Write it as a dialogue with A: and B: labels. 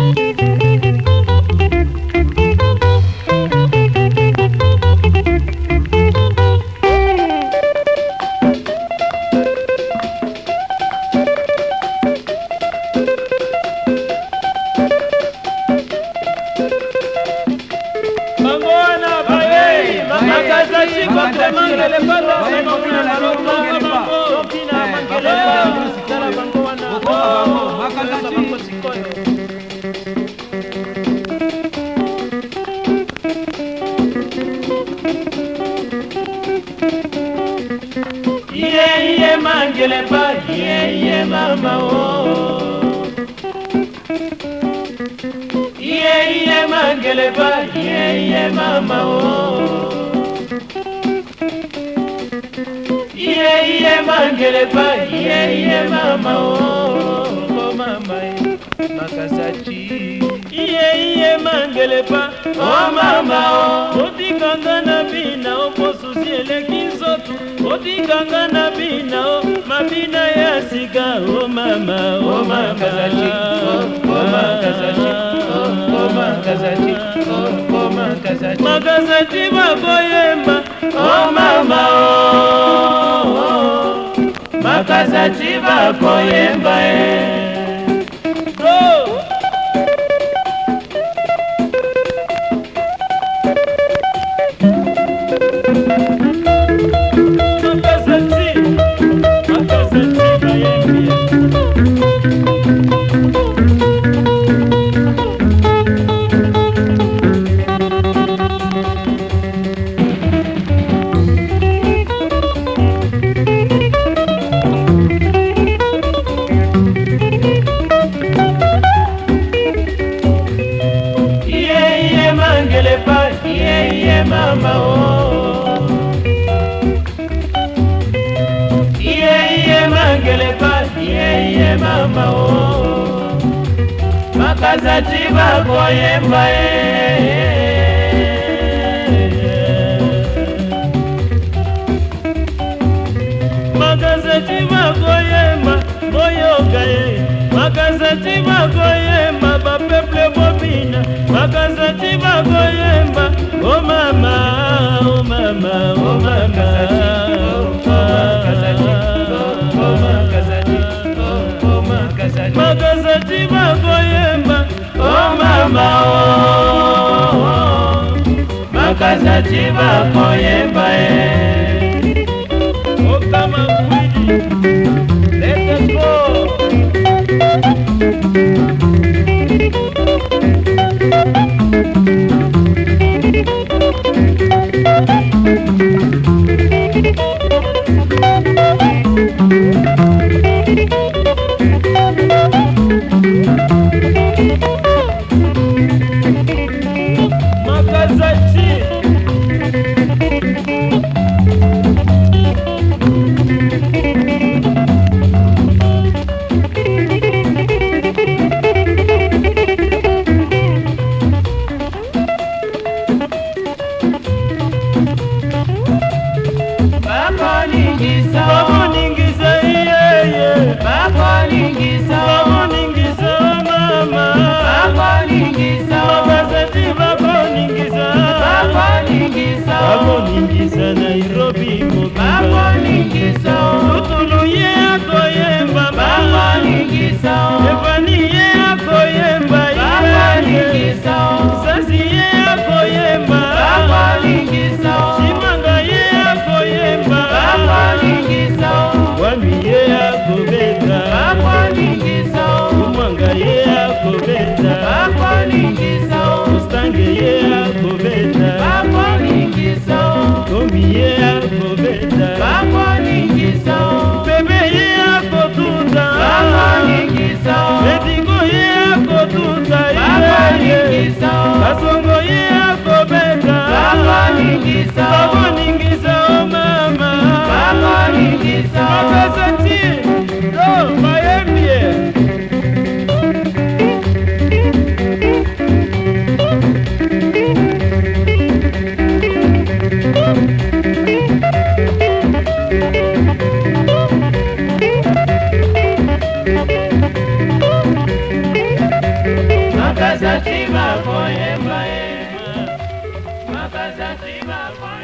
A: Iye mangele pa, iye mama oh. Iye mangele pa, iye mama oh. Iye mangele pa, iye mama oh. Oh mama makasachi. Iye mangele pa, oh mama oh. Otikanga na bina oposusi elekizotu. Otikanga na bina oh, mabina ya siga oh mama oh makasachi. Oh makasachi. Oh makasachi. Oh makasachi. Makasachi baboyemba oh mama oh. Makasachi baboyemba oh. Mama oh. Iye mangele pa, iye mama oh. Makasachi bakoyemba Makasachi bakoyemba boyoga Makasachi bakoyemba ba peuple bobina. Makasachi bakoyemba oh mama, oh mama, oh mama, Makasachi bakoyemba oh mama, oh Makasachi bakoyemba oh kama kweli, let us go. Nairobi Mama ningisa Utulu ye akoyemba Mama ningisa Evani ye akoyemba Mama ningisa Sasi ye akoyemba Mama ningisa Chimanga ye akoyemba Mama ningisa Wami ye akobeta Mama ningisa Umanga ye akobeta Mama ningisa Ustange ye akobeta Mama ningisa Komiye akobeta Bako ningisa Bebe ye akotuta Bako ningisa Letiko ye akotuta Bako ningisa Kasongo ye akobeta Bako ningisa Bako ningisa oh mama Bako ningisa Makasachi Oh mayembie makazati bakoyemba ye makazati bakoyemba